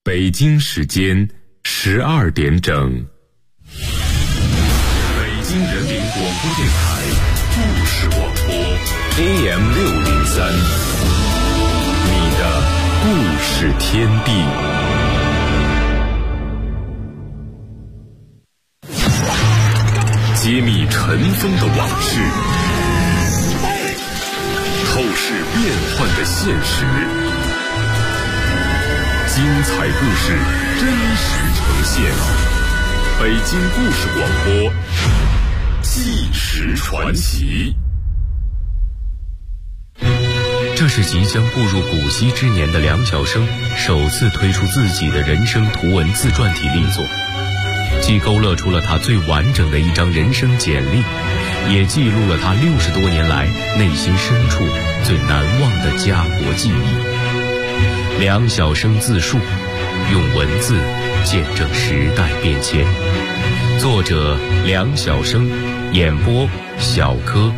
北京时间12点整。北京人民广播电台故事广播 AM603，你的故事天地。揭秘尘封的往事，透视变幻的现实，精彩故事真实呈现。北京故事广播，纪实传奇。 这是即将步入古稀之年的梁晓声首次推出自己的人生图文自传体力作，既勾勒出了他最完整的一张人生简历，也记录了他60多年来内心深处最难忘的家国记忆。梁晓声自述，用文字见证时代变迁。作者梁晓声，演播小柯。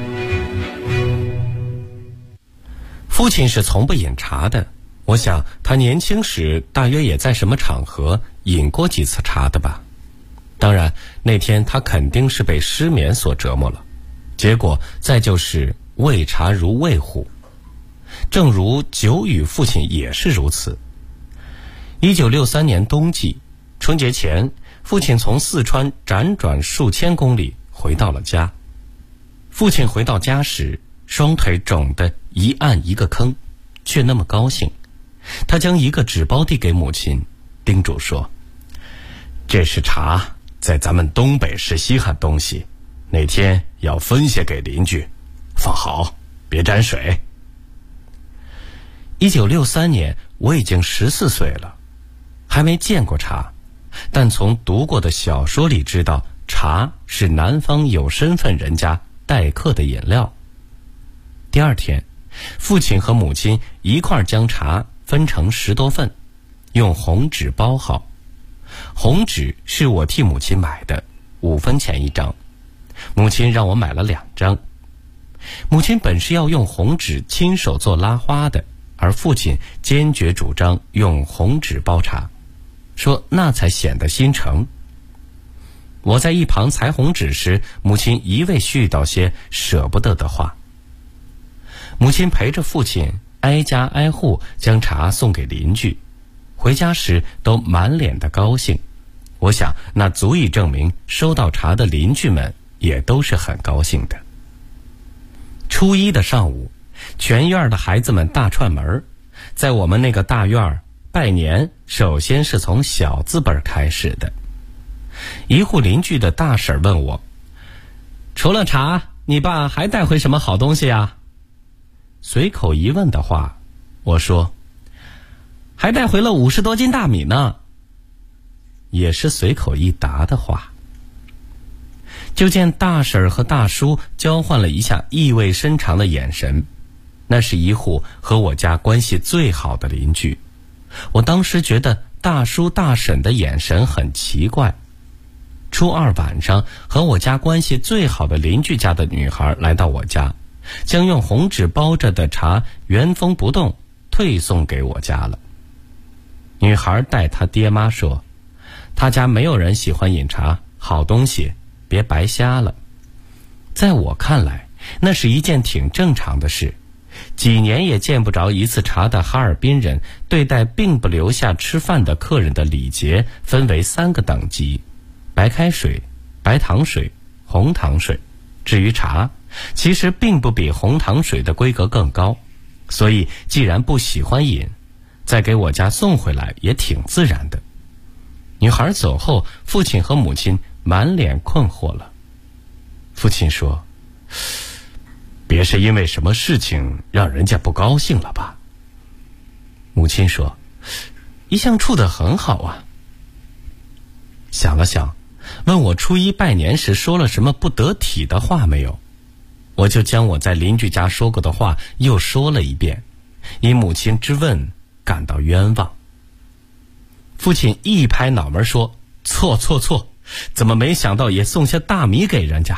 父亲是从不饮茶的，我想他年轻时大约也在什么场合饮过几次茶的吧。当然那天他肯定是被失眠所折磨了，结果再就是喂茶如喂虎，正如久与父亲也是如此。1963年冬季春节前，父亲从四川辗转数千公里回到了家。父亲回到家时，双腿肿得一按一个坑，却那么高兴。他将一个纸包递给母亲，叮嘱说：“这是茶，在咱们东北是稀罕东西，哪天要分些给邻居，放好，别沾水。”1963年，我已经14岁了，还没见过茶，但从读过的小说里知道，茶是南方有身份人家待客的饮料。第二天，父亲和母亲一块将茶分成10多份，用红纸包好。红纸是我替母亲买的，5分钱一张，母亲让我买了2张。母亲本是要用红纸亲手做拉花的，而父亲坚决主张用红纸包茶，说那才显得心诚。我在一旁裁红纸时，母亲一味絮叨些舍不得的话。母亲陪着父亲挨家挨户将茶送给邻居，回家时都满脸的高兴。我想那足以证明收到茶的邻居们也都是很高兴的。初一的上午，全院的孩子们大串门，在我们那个大院拜年，首先是从小字辈开始的。一户邻居的大婶问我：“除了茶，你爸还带回什么好东西啊？”随口一问的话，我说：“还带回了50多斤大米呢。”也是随口一答的话。就见大婶和大叔交换了一下意味深长的眼神，那是一户和我家关系最好的邻居。我当时觉得大叔大婶的眼神很奇怪。初二晚上，和我家关系最好的邻居家的女孩来到我家，将用红纸包着的茶原封不动退送给我家了。女孩带她爹妈说，她家没有人喜欢饮茶，好东西别白瞎了。在我看来，那是一件挺正常的事。几年也见不着一次茶的哈尔滨人，对待并不留下吃饭的客人的礼节分为3个等级：白开水、白糖水、红糖水。至于茶，其实并不比红糖水的规格更高，所以既然不喜欢饮，再给我家送回来也挺自然的。女孩走后，父亲和母亲满脸困惑了。父亲说：“别是因为什么事情让人家不高兴了吧？”母亲说：“一向处得很好啊。”想了想，问我初一拜年时说了什么不得体的话没有。我就将我在邻居家说过的话又说了一遍，因母亲之问感到冤枉。父亲一拍脑门说：“错，怎么没想到也送些大米给人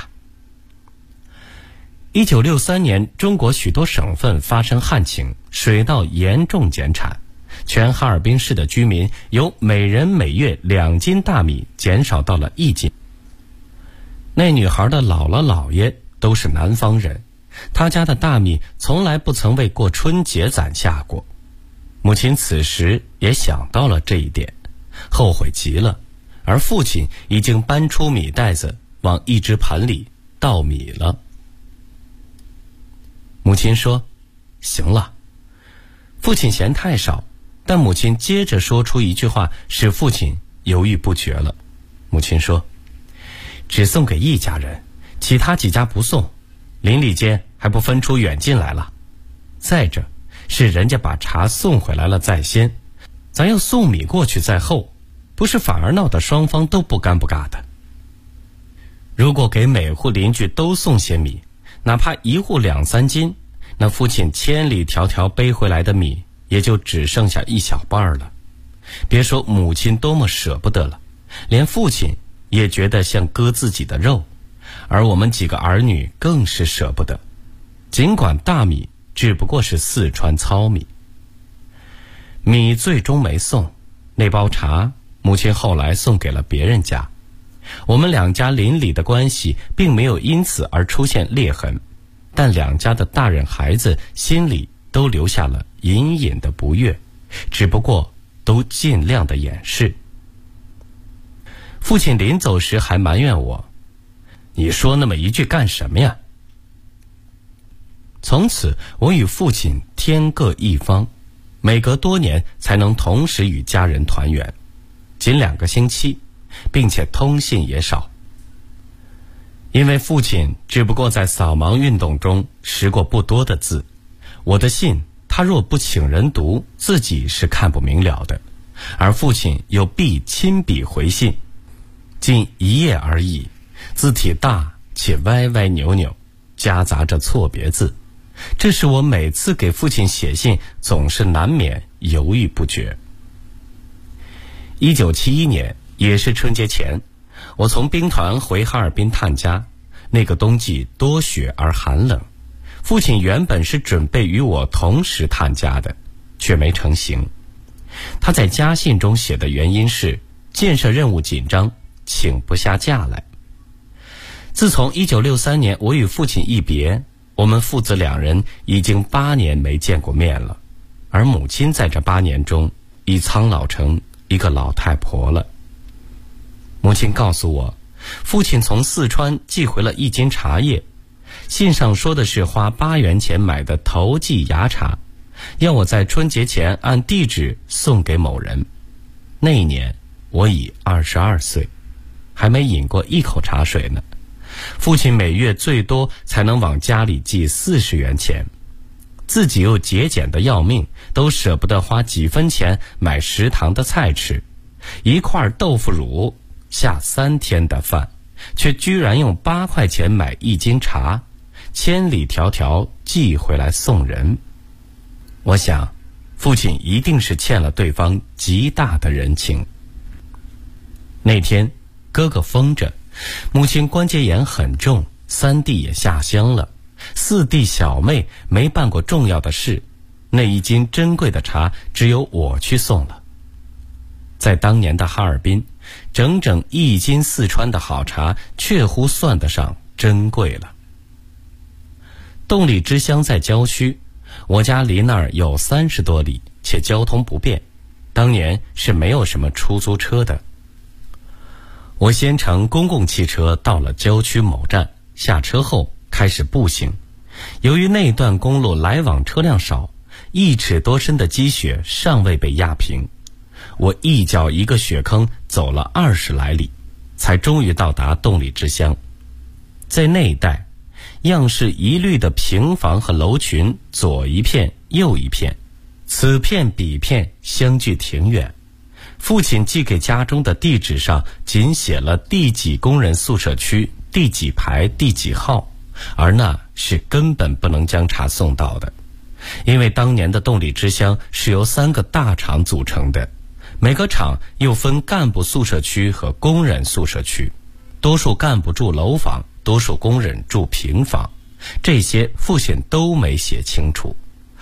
家。”1963年，中国许多省份发生旱情，水稻严重减产， 全哈尔滨市的居民由每人每月2斤大米减少到了1斤。那女孩的姥姥姥爷都是南方人，他家的大米从来不曾为过春节攒下过。母亲此时也想到了这一点，后悔极了，而父亲已经搬出米袋子往一只盆里倒米了。母亲说：行了。父亲嫌太少，但母亲接着说出一句话使父亲犹豫不决了。母亲说：只送给一家人，其他几家不送，邻里间还不分出远近来了。再者是人家把茶送回来了在先，咱要送米过去在后，不是反而闹得双方都不尴不尬的。如果给每户邻居都送些米，哪怕一户2、3斤，那父亲千里迢迢背回来的米也就只剩下一小半了。别说母亲多么舍不得了，连父亲也觉得像割自己的肉，而我们几个儿女更是舍不得。尽管大米只不过是四川糙米。米最终没送，那包茶母亲后来送给了别人家。我们2家邻里的关系并没有因此而出现裂痕，但2家的大人孩子心里都留下了隐隐的不悦，只不过都尽量的掩饰。父亲临走时还埋怨我：你说那么一句干什么呀？从此我与父亲天各一方，每隔多年才能同时与家人团圆，仅2个星期，并且通信也少。因为父亲只不过在扫盲运动中识过不多的字，我的信他若不请人读，自己是看不明了的，而父亲又必亲笔回信，仅1页而已，字体大且歪歪扭扭，夹杂着错别字，这使我每次给父亲写信总是难免犹豫不决。1971年也是春节前，我从兵团回哈尔滨探家，那个冬季多雪而寒冷，父亲原本是准备与我同时探家的，却没成行。他在家信中写的原因是建设任务紧张，请不下假来。自从1963年我与父亲一别，我们父子2人已经8年没见过面了，而母亲在这8年中已苍老成一个老太婆了。母亲告诉我，父亲从四川寄回了1斤茶叶，信上说的是花8元钱买的头季芽茶，要我在春节前按地址送给某人。那一年我已22岁，还没饮过一口茶水呢。父亲每月最多才能往家里寄40元钱，自己又节俭的要命，都舍不得花几分钱买食堂的菜吃，一块豆腐乳下3天的饭，却居然用8块钱买1斤茶，千里迢迢寄回来送人。我想父亲一定是欠了对方极大的人情。那天哥哥疯着，母亲关节炎很重，3弟也下乡了，4弟小妹没办过重要的事，那1斤珍贵的茶只有我去送了。在当年的哈尔滨，整整1斤四川的好茶确乎算得上珍贵了。洞里之乡在郊区，我家离那儿有30多里，且交通不便，当年是没有什么出租车的。我先乘公共汽车到了郊区某站，下车后开始步行。由于那段公路来往车辆少，1尺多深的积雪尚未被压平，我一脚一个雪坑走了20来里，才终于到达洞里之乡。在那一带，样式一律的平房和楼群左一片右一片，此片彼片相距挺远。父亲寄给家中的地址上仅写了第几工人宿舍区第几排第几号，而那是根本不能将茶送到的，因为当年的洞里之乡是由3个大厂组成的，每个厂又分干部宿舍区和工人宿舍区，多数干部住楼房，多数工人住平房，这些父亲都没写清楚。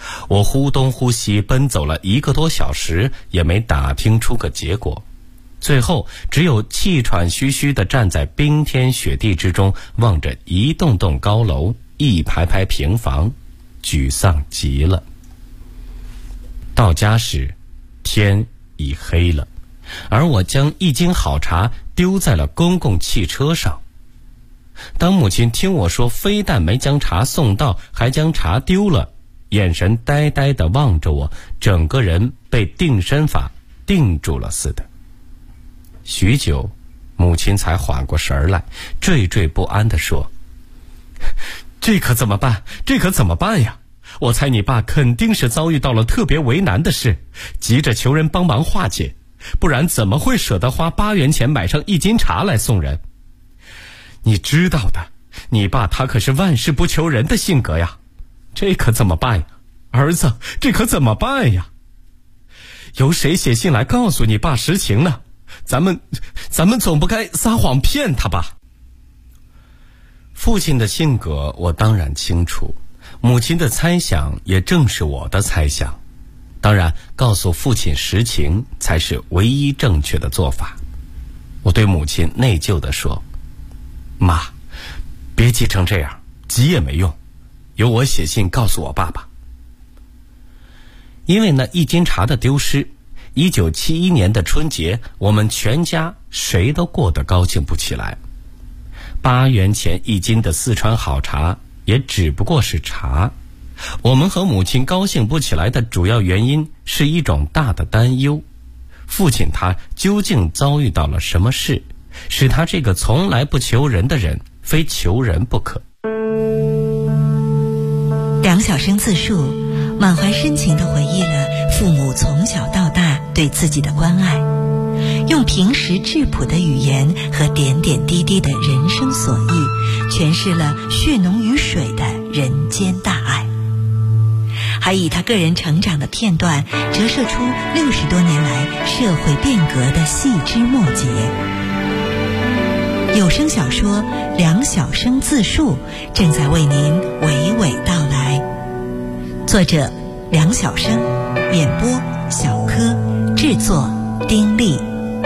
我忽东忽西奔走了1个多小时，也没打听出个结果。最后只有气喘吁吁地站在冰天雪地之中，望着一栋栋高楼，一排排平房，沮丧极了。到家时，天已黑了，而我将一斤好茶丢在了公共汽车上。当母亲听我说非但没将茶送到，还将茶丢了，眼神呆呆地望着我，整个人被定身法定住了似的。许久，母亲才缓过神来，惴惴不安地说：“这可怎么办？这可怎么办呀？我猜你爸肯定是遭遇到了特别为难的事，急着求人帮忙化解，不然怎么会舍得花8元钱买上1斤茶来送人？你知道的，你爸他可是万事不求人的性格呀，这可怎么办呀？儿子，这可怎么办呀？由谁写信来告诉你爸实情呢？咱们总不该撒谎骗他吧？”父亲的性格我当然清楚，母亲的猜想也正是我的猜想。当然，告诉父亲实情才是唯一正确的做法。我对母亲内疚地说：“妈，别急成这样，急也没用，由我写信告诉我爸爸。”因为那1斤茶的丢失，1971年的春节，我们全家谁都过得高兴不起来。8元钱1斤的四川好茶也只不过是茶。我们和母亲高兴不起来的主要原因是一种大的担忧：父亲他究竟遭遇到了什么事，使他这个从来不求人的人非求人不可。 梁晓声自述，满怀深情地回忆了父母从小到大对自己的关爱，用平实质朴的语言和点点滴滴的人生所忆，诠释了血浓于水的人间大爱，还以他个人成长的片段折射出60多年来社会变革的细枝末节。有声小说《梁晓声自述》正在为您娓娓道来，作者梁晓声，演播小柯，制作丁力。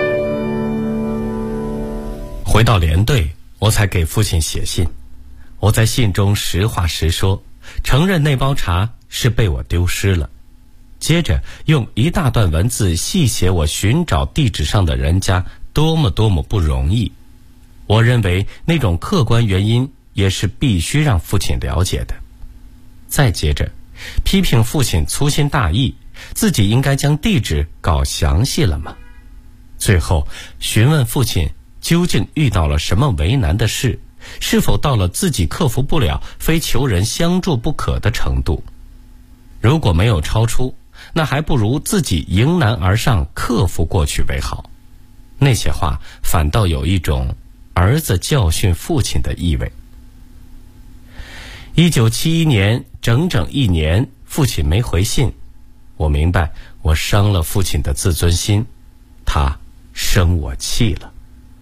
回到连队，我才给父亲写信。我在信中实话实说，承认那包茶是被我丢失了，接着用一大段文字细写我寻找地址上的人家多么不容易。我认为那种客观原因也是必须让父亲了解的。再接着批评父亲粗心大意，自己应该将地址搞详细了吗？最后询问父亲究竟遇到了什么为难的事，是否到了自己克服不了非求人相助不可的程度。如果没有超出，那还不如自己迎难而上，克服过去为好。那些话反倒有一种儿子教训父亲的意味。1971年整整1年，父亲没回信，我明白我伤了父亲的自尊心，他生我气了。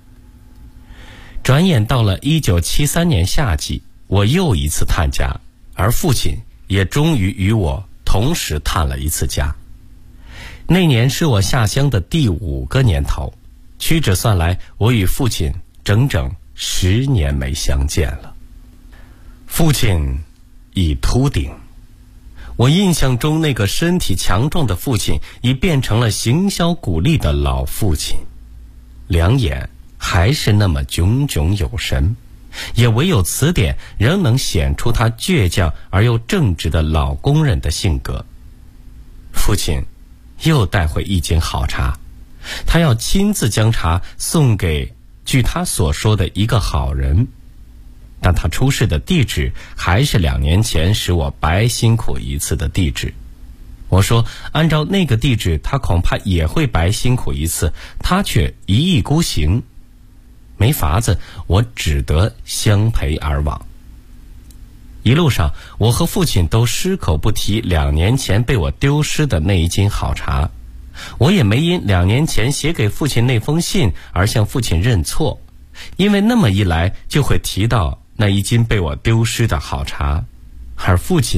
转眼到了1973年夏季，我又一次探家，而父亲也终于与我同时探了一次家。那年是我下乡的第5个年头，屈指算来，我与父亲整整10年没相见了。父亲已秃顶，我印象中那个身体强壮的父亲已变成了行销鼓励的老父亲，两眼还是那么炯炯有神，也唯有此点仍能显出他倔强而又正直的老工人的性格。父亲又带回1斤好茶，他要亲自将茶送给据他所说的一个好人，但他出示的地址还是2年前使我白辛苦一次的地址。我说按照那个地址他恐怕也会白辛苦一次，他却一意孤行。没法子，我只得相陪而往。一路上我和父亲都失口不提2年前被我丢失的那1斤好茶，我也没因2年前写给父亲那封信而向父亲认错，因为那么一来就会提到那1斤被我丢失的好茶，而父亲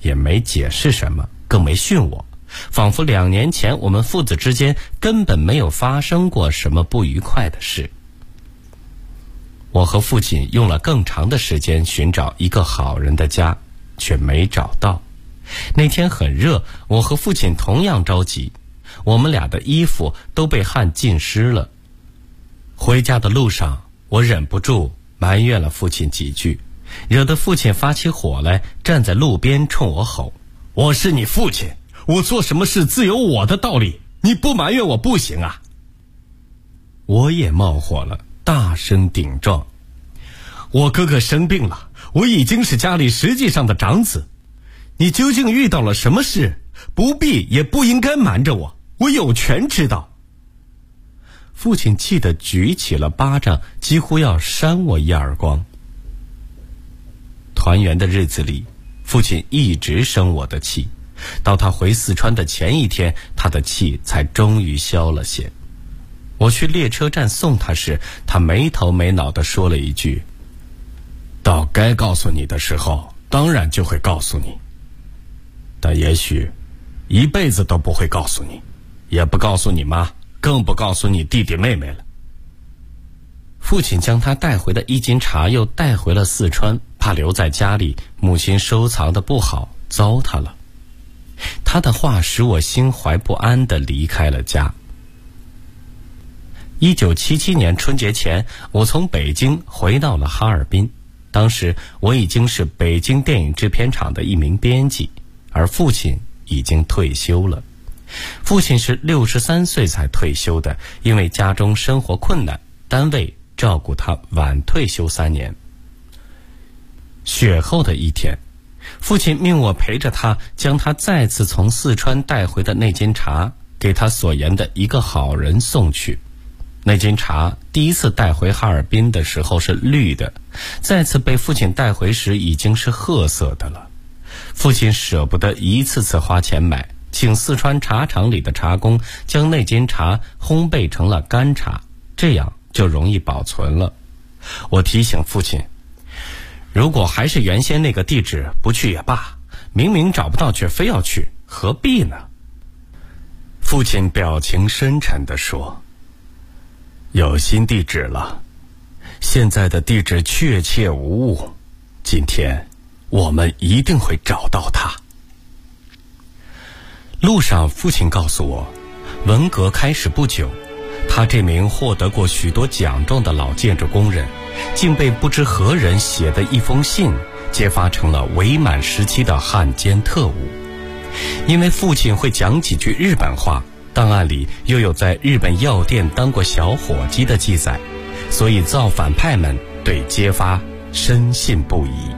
也没解释什么，更没训我，仿佛2年前我们父子之间根本没有发生过什么不愉快的事。我和父亲用了更长的时间寻找一个好人的家，却没找到。那天很热，我和父亲同样着急，我们俩的衣服都被汗浸湿了。回家的路上，我忍不住埋怨了父亲几句，惹得父亲发起火来，站在路边冲我吼：“我是你父亲，我做什么事自有我的道理，你不埋怨我不行啊！”我也冒火了，大声顶撞：“我哥哥生病了，我已经是家里实际上的长子，你究竟遇到了什么事？不必也不应该瞒着我，我有权知道。”父亲气得举起了巴掌，几乎要扇我一耳光。团圆的日子里，父亲一直生我的气，到他回四川的前一天，他的气才终于消了些。我去列车站送他时，他没头没脑地说了一句：“到该告诉你的时候，当然就会告诉你，但也许一辈子都不会告诉你，也不告诉你妈，更不告诉你弟弟妹妹了。”父亲将他带回的1斤茶又带回了四川，怕留在家里母亲收藏的不好，糟蹋了。他的话使我心怀不安地离开了家。1977年春节前，我从北京回到了哈尔滨。当时我已经是北京电影制片厂的一名编辑，而父亲已经退休了。父亲是63岁才退休的，因为家中生活困难，单位照顾他晚退休3年。雪后的一天，父亲命我陪着他，将他再次从四川带回的那斤茶给他所言的一个好人送去。那斤茶第一次带回哈尔滨的时候是绿的，再次被父亲带回时已经是褐色的了。父亲舍不得一次次花钱买，请四川茶厂里的茶工将那斤茶烘焙成了干茶，这样就容易保存了。我提醒父亲，如果还是原先那个地址，不去也罢，明明找不到却非要去，何必呢？父亲表情深沉地说：“有新地址了，现在的地址确切无误，今天我们一定会找到它。”路上，父亲告诉我，文革开始不久，他这名获得过许多奖状的老建筑工人，竟被不知何人写的一封信揭发成了伪满时期的汉奸特务。因为父亲会讲几句日本话，档案里又有在日本药店当过小伙计的记载，所以造反派们对揭发深信不疑。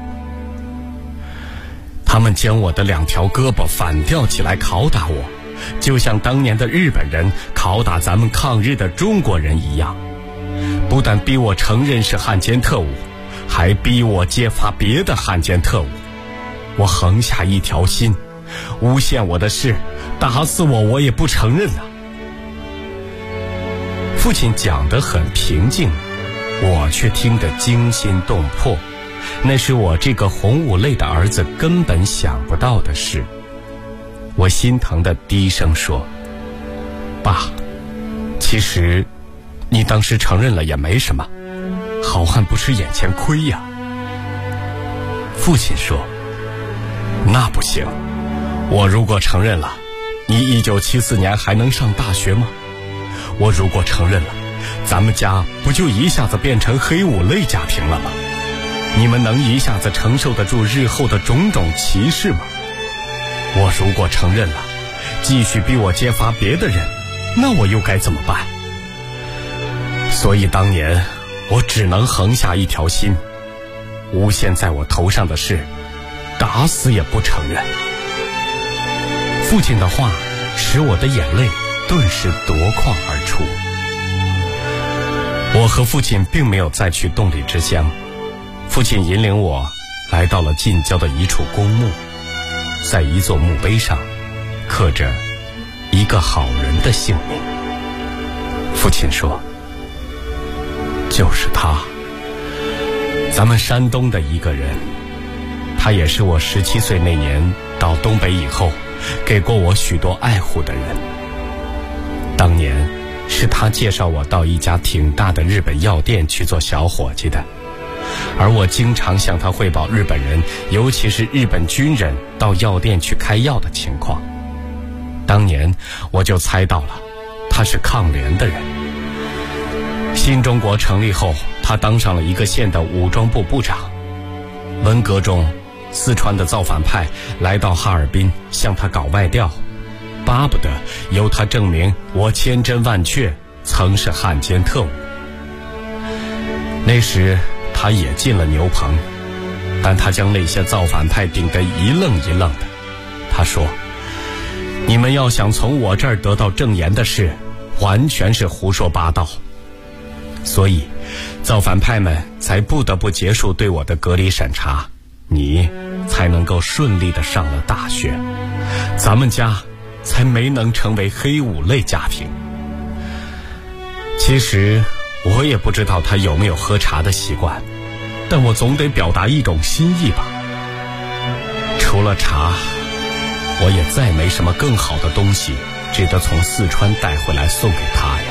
他们将我的2条胳膊反吊起来拷打我，就像当年的日本人拷打咱们抗日的中国人一样，不但逼我承认是汉奸特务，还逼我揭发别的汉奸特务。我横下一条心，诬陷我的事，打死我也不承认啊。父亲讲得很平静，我却听得惊心动魄，那是我这个红五类的儿子根本想不到的事。我心疼地低声说：“爸，其实你当时承认了也没什么，好汉不吃眼前亏呀。”父亲说：“那不行，我如果承认了，你1974年还能上大学吗？我如果承认了，咱们家不就一下子变成黑五类家庭了吗？你们能一下子承受得住日后的种种歧视吗？我如果承认了，继续逼我揭发别的人，那我又该怎么办？所以当年我只能横下一条心，诬陷在我头上的事，打死也不承认。”父亲的话使我的眼泪顿时夺眶而出。我和父亲并没有再去动力之乡，父亲引领我来到了近郊的一处公墓，在一座墓碑上刻着一个好人的姓名。父亲说：“就是他，咱们山东的一个人，他也是我17岁那年到东北以后，给过我许多爱护的人。当年是他介绍我到一家挺大的日本药店去做小伙计的，而我经常向他汇报日本人，尤其是日本军人到药店去开药的情况。当年我就猜到了，他是抗联的人。新中国成立后，他当上了一个县的武装部部长。文革中，四川的造反派来到哈尔滨向他搞外调，巴不得由他证明我千真万确曾是汉奸特务。那时他也进了牛棚，但他将那些造反派顶得一愣一愣的。他说，你们要想从我这儿得到证言的事，完全是胡说八道。所以造反派们才不得不结束对我的隔离审查，你才能够顺利地上了大学，咱们家才没能成为黑五类家庭。其实我也不知道他有没有喝茶的习惯，但我总得表达一种心意吧。除了茶，我也再没什么更好的东西值得从四川带回来送给他呀。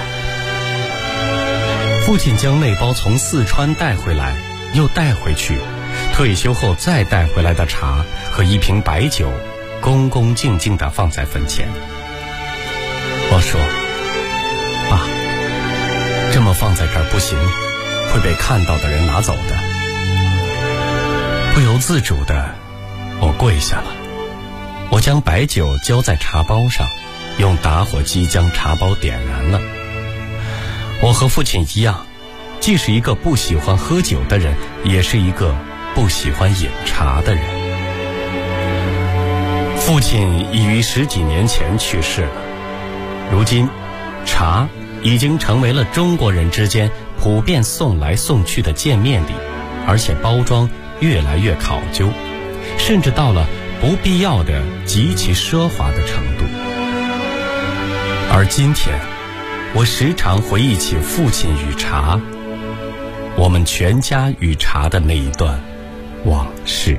父亲将那包从四川带回来又带回去，退休后再带回来的茶和一瓶白酒恭恭敬敬地放在坟前。我说，爸，这么放在这儿不行，会被看到的人拿走的。不由自主的，我跪下了，我将白酒浇在茶包上，用打火机将茶包点燃了。我和父亲一样，既是一个不喜欢喝酒的人，也是一个不喜欢饮茶的人。父亲已于10几年前去世了，如今茶已经成为了中国人之间普遍送来送去的见面礼，而且包装越来越考究，甚至到了不必要的极其奢华的程度。而今天我时常回忆起父亲与茶，我们全家与茶的那一段往事。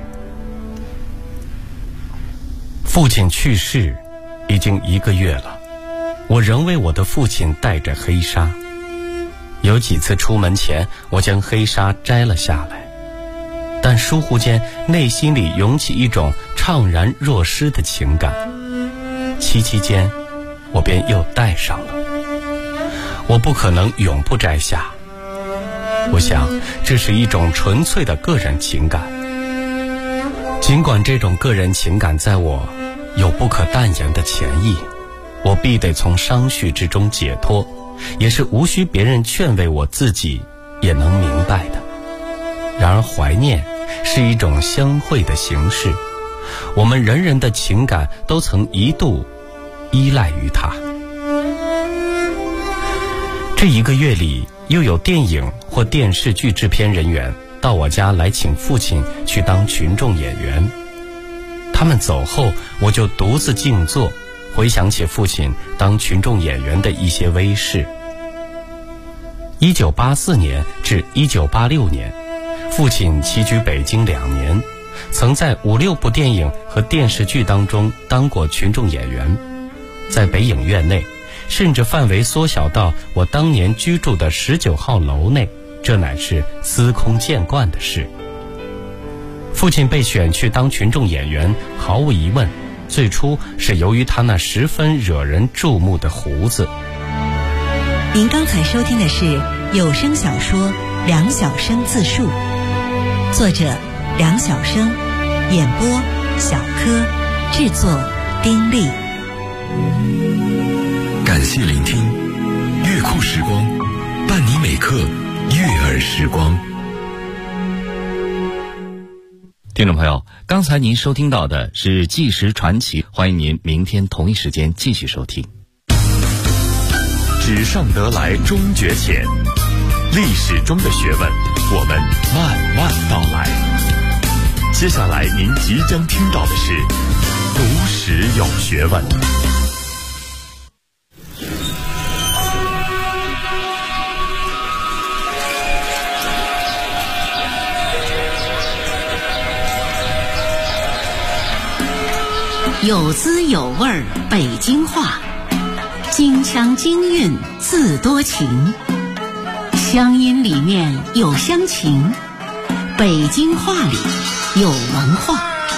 父亲去世已经1个月了，我仍为我的父亲戴着黑纱。有几次出门前，我将黑纱摘了下来，但疏忽间内心里涌起一种怅然若失的情感，期间我便又戴上了。我不可能永不摘下，我想这是一种纯粹的个人情感。尽管这种个人情感在我有不可淡言的潜意，我必得从伤绪之中解脱，也是无需别人劝慰，我自己也能明白的。然而怀念是一种相会的形式，我们人人的情感都曾一度依赖于它。这1个月里，又有电影或电视剧制片人员到我家来请父亲去当群众演员。他们走后，我就独自静坐，回想起父亲当群众演员的一些微事。1984年至1986年，父亲栖居北京2年，曾在5、6部电影和电视剧当中当过群众演员。在北影院内，甚至范围缩小到我当年居住的19号楼内，这乃是司空见惯的事。父亲被选去当群众演员，毫无疑问，最初是由于他那十分惹人注目的胡子。 您刚才收听的是有声小说《梁晓声自述》，作者梁晓声，演播小柯，制作丁力。 感谢聆听，乐库时光，伴你每刻悦耳时光。 听众朋友，刚才您收听到的是纪实传奇，欢迎您明天同一时间继续收听。 纸上得来终觉浅，历史中的学问，我们慢慢道来。接下来您即将听到的是读史有学问。 有滋有味北京话，京腔京韵自多情，乡音里面有乡情，北京话里有文化。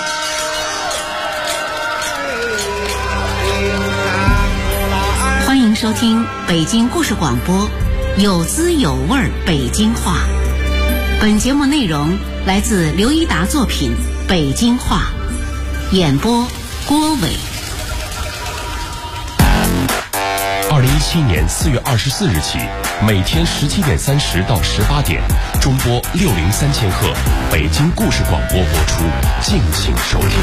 欢迎收听北京故事广播，有滋有味北京话。本节目内容来自刘一达作品《北京话》，演播郭伟。 2017年4月24日起，每天17点30到18点，中波603千赫，北京故事广播播出，敬请收听。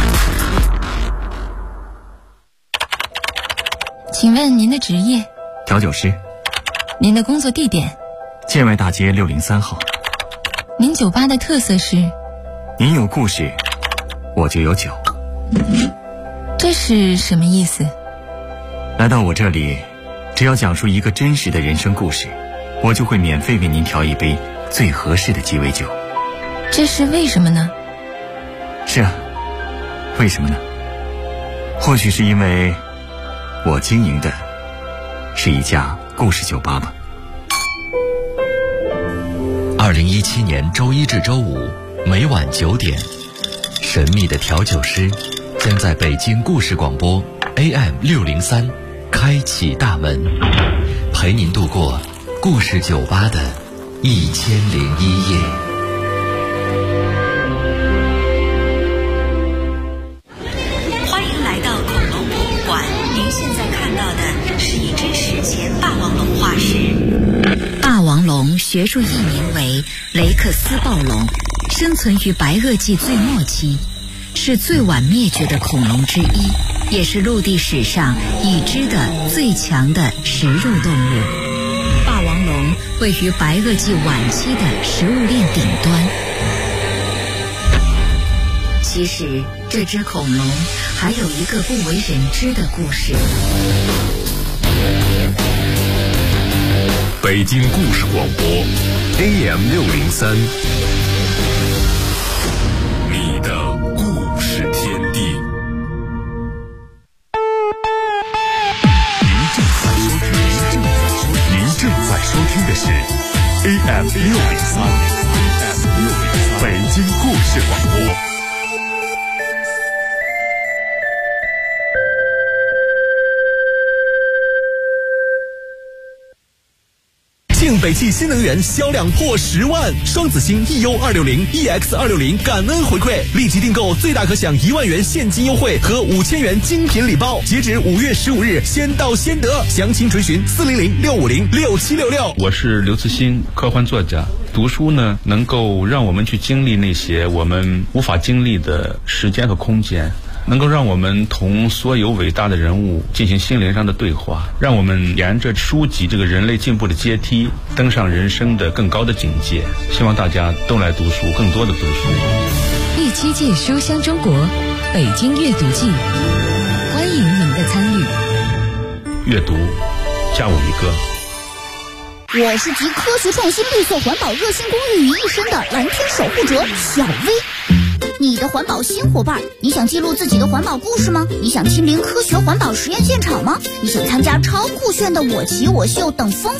请问您的职业？ 调酒师。 您的工作地点？ 建外大街603号。 您酒吧的特色是？ 您有故事，我就有酒。 这是什么意思？ 来到我这里，只要讲述一个真实的人生故事，我就会免费为您调一杯最合适的鸡尾酒。 这是为什么呢？ 是啊，为什么呢？或许是因为我经营的是一家故事酒吧吧。 2017年周一至周五每晚9点，神秘的调酒师将在北京故事广播 AM603开启大门，陪您度过故事酒吧的1001夜。 欢迎来到恐龙博物馆，您现在看到的是一只史前霸王龙化石。霸王龙学术译名为雷克斯暴龙，生存于白垩纪最末期，是最晚灭绝的恐龙之一，也是陆地史上已知的最强的食肉动物。霸王龙位于白垩纪晚期的食物链顶端。其实这只恐龙还有一个不为人知的故事。 北京故事广播 AM603，你的故事天地。您正在收听的是 AM603，北京故事广播。 庆北汽新能源销量破10万，双子星 EU260、EX260 感恩回馈，立即订购最大可享1万元现金优惠和5000元精品礼包，截止5月15日，先到先得，详情垂询400-650-6766。 我是刘慈欣，科幻作家。读书呢，能够让我们去经历那些我们无法经历的时间和空间，能够让我们同所有伟大的人物进行心灵上的对话，让我们沿着书籍这个人类进步的阶梯登上人生的更高的境界。希望大家都来读书，更多的读书。 第7届书香中国北京阅读季，欢迎您的参与。 阅读，加我一个。 我是集科学创新、绿色环保、热心公益于一身的蓝天守护者小薇。你的环保新伙伴，你想记录自己的环保故事吗？你想亲临科学环保实验现场吗？你想参加超酷炫的我骑我秀等丰